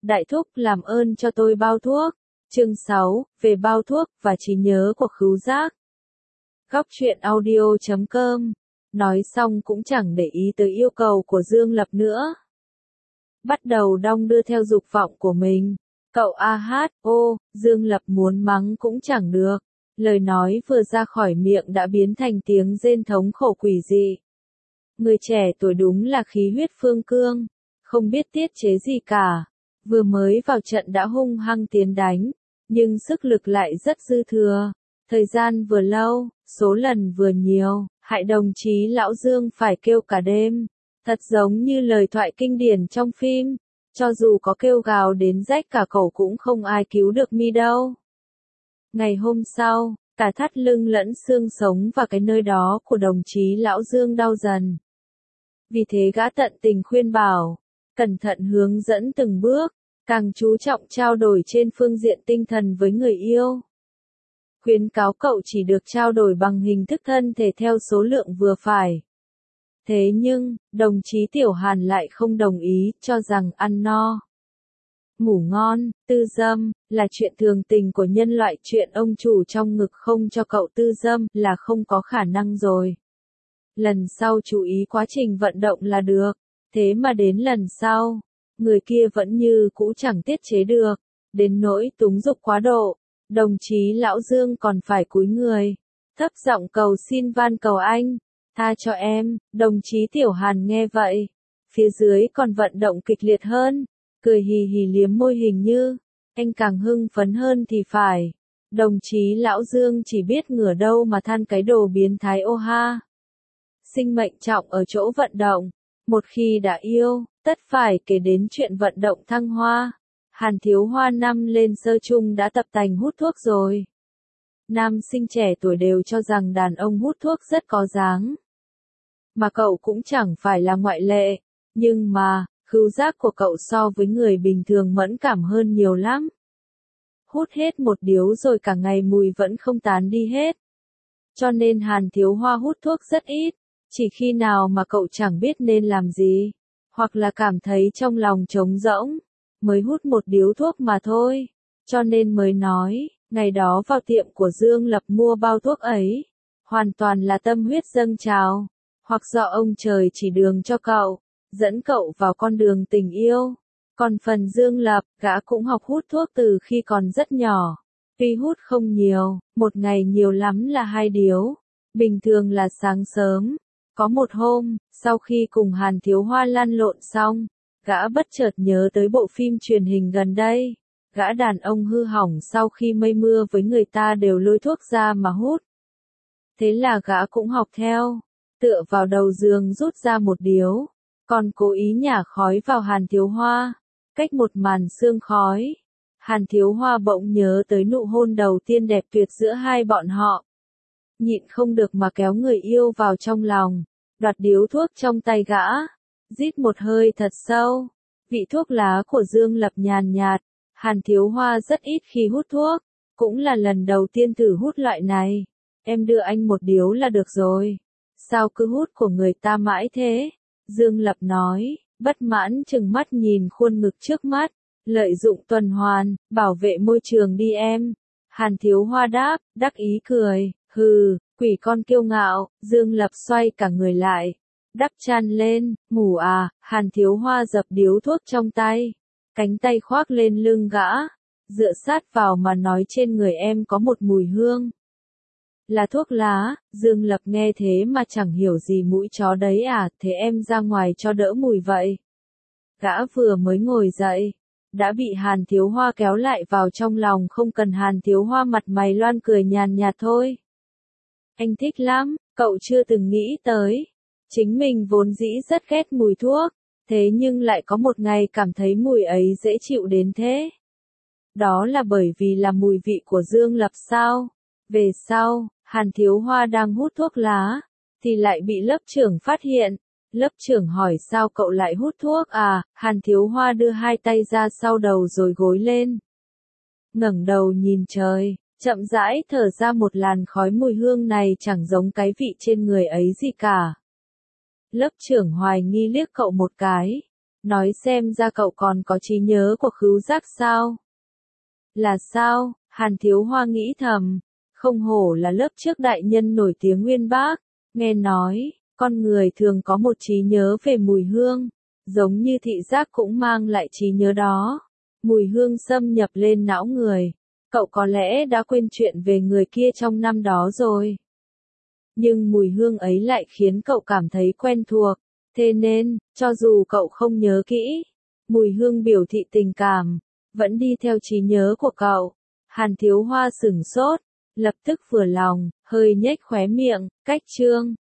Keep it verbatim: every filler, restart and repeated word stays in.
Đại thúc làm ơn cho tôi bao thuốc. Chương sáu, về bao thuốc và trí nhớ của khứu giác. Góc truyện audio chấm com. Nói xong cũng chẳng để ý tới yêu cầu của Dương Lập nữa. Bắt đầu đong đưa theo dục vọng của mình. Cậu a hát, ô, Dương Lập muốn mắng cũng chẳng được. Lời nói vừa ra khỏi miệng đã biến thành tiếng rên thống khổ quỷ dị. Người trẻ tuổi đúng là khí huyết phương cương, không biết tiết chế gì cả. Vừa mới vào trận đã hung hăng tiến đánh, nhưng sức lực lại rất dư thừa. Thời gian vừa lâu, số lần vừa nhiều, hại đồng chí lão Dương phải kêu cả đêm. Thật giống như lời thoại kinh điển trong phim, cho dù có kêu gào đến rách cả cổ cũng không ai cứu được mi đâu. Ngày hôm sau, cả thắt lưng lẫn xương sống và cái nơi đó của đồng chí lão Dương đau dần. Vì thế gã tận tình khuyên bảo, cẩn thận hướng dẫn từng bước, càng chú trọng trao đổi trên phương diện tinh thần với người yêu. Khuyến cáo cậu chỉ được trao đổi bằng hình thức thân thể theo số lượng vừa phải. Thế nhưng, đồng chí Tiểu Hàn lại không đồng ý, cho rằng ăn no, ngủ ngon, tư dâm, là chuyện thường tình của nhân loại, chuyện ông chủ trong ngực không cho cậu tư dâm là không có khả năng rồi. Lần sau chú ý quá trình vận động là được, thế mà đến lần sau, người kia vẫn như cũ chẳng tiết chế được, đến nỗi túng dục quá độ, đồng chí lão Dương còn phải cúi người, thấp giọng cầu xin van cầu anh, tha cho em. Đồng chí Tiểu Hàn nghe vậy, phía dưới còn vận động kịch liệt hơn, cười hì hì liếm môi hình như, anh càng hưng phấn hơn thì phải. Đồng chí lão Dương chỉ biết ngửa đâu mà than cái đồ biến thái ô ha. Sinh mệnh trọng ở chỗ vận động, một khi đã yêu, tất phải kể đến chuyện vận động thăng hoa. Hàn Thiếu Hoa năm lên sơ chung đã tập tành hút thuốc rồi. Nam sinh trẻ tuổi đều cho rằng đàn ông hút thuốc rất có dáng. Mà cậu cũng chẳng phải là ngoại lệ, nhưng mà, khứu giác của cậu so với người bình thường mẫn cảm hơn nhiều lắm. Hút hết một điếu rồi cả ngày mùi vẫn không tán đi hết. Cho nên Hàn Thiếu Hoa hút thuốc rất ít, chỉ khi nào mà cậu chẳng biết nên làm gì, hoặc là cảm thấy trong lòng trống rỗng, mới hút một điếu thuốc mà thôi. Cho nên mới nói, ngày đó vào tiệm của Dương Lập mua bao thuốc ấy, hoàn toàn là tâm huyết dâng trào, hoặc do ông trời chỉ đường cho cậu, dẫn cậu vào con đường tình yêu. Còn phần Dương Lập, gã cũng học hút thuốc từ khi còn rất nhỏ. Tuy hút không nhiều, một ngày nhiều lắm là hai điếu, bình thường là sáng sớm. Có một hôm, sau khi cùng Hàn Thiếu Hoa lăn lộn xong, gã bất chợt nhớ tới bộ phim truyền hình gần đây. Gã đàn ông hư hỏng sau khi mây mưa với người ta đều lôi thuốc ra mà hút. Thế là gã cũng học theo, tựa vào đầu giường rút ra một điếu, còn cố ý nhả khói vào Hàn Thiếu Hoa. Cách một màn sương khói, Hàn Thiếu Hoa bỗng nhớ tới nụ hôn đầu tiên đẹp tuyệt giữa hai bọn họ. Nhịn không được mà kéo người yêu vào trong lòng, đoạt điếu thuốc trong tay gã, rít một hơi thật sâu. Vị thuốc lá của Dương Lập nhàn nhạt, Hàn Thiếu Hoa rất ít khi hút thuốc, cũng là lần đầu tiên thử hút loại này. Em đưa anh một điếu là được rồi. Sao cứ hút của người ta mãi thế? Dương Lập nói, bất mãn chừng mắt nhìn khuôn ngực trước mắt, lợi dụng tuần hoàn, bảo vệ môi trường đi em. Hàn Thiếu Hoa đáp, đắc ý cười, hừ, quỷ con kiêu ngạo. Dương Lập xoay cả người lại, đắp chăn lên, ngủ à. Hàn Thiếu Hoa dập điếu thuốc trong tay, cánh tay khoác lên lưng gã, dựa sát vào mà nói, trên người em có một mùi hương. Là thuốc lá. Dương Lập nghe thế mà chẳng hiểu gì, mũi chó đấy à, thế em ra ngoài cho đỡ mùi vậy. Gã vừa mới ngồi dậy, đã bị Hàn Thiếu Hoa kéo lại vào trong lòng. Không cần. Hàn Thiếu Hoa mặt mày loan cười nhàn nhạt thôi. Anh thích lắm, cậu chưa từng nghĩ tới. Chính mình vốn dĩ rất ghét mùi thuốc, thế nhưng lại có một ngày cảm thấy mùi ấy dễ chịu đến thế. Đó là bởi vì là mùi vị của Dương Lập sao? Về sau, Hàn Thiếu Hoa đang hút thuốc lá, thì lại bị lớp trưởng phát hiện. Lớp trưởng hỏi sao cậu lại hút thuốc à? Hàn Thiếu Hoa đưa hai tay ra sau đầu rồi gối lên, ngẩng đầu nhìn trời, chậm rãi thở ra một làn khói. Mùi hương này chẳng giống cái vị trên người ấy gì cả. Lớp trưởng hoài nghi liếc cậu một cái, Nói xem ra cậu còn có trí nhớ của khứu giác sao? Là sao? Hàn Thiếu Hoa nghĩ thầm, không hổ là lớp trước đại nhân nổi tiếng Nguyên Bác, nghe nói, con người thường có một trí nhớ về mùi hương, giống như thị giác cũng mang lại trí nhớ đó. Mùi hương xâm nhập lên não người, cậu có lẽ đã quên chuyện về người kia trong năm đó rồi. Nhưng mùi hương ấy lại khiến cậu cảm thấy quen thuộc, thế nên, cho dù cậu không nhớ kỹ, mùi hương biểu thị tình cảm, vẫn đi theo trí nhớ của cậu. Hàn Thiếu Hoa sửng sốt, lập tức vừa lòng, hơi nhếch khóe miệng, cách chương.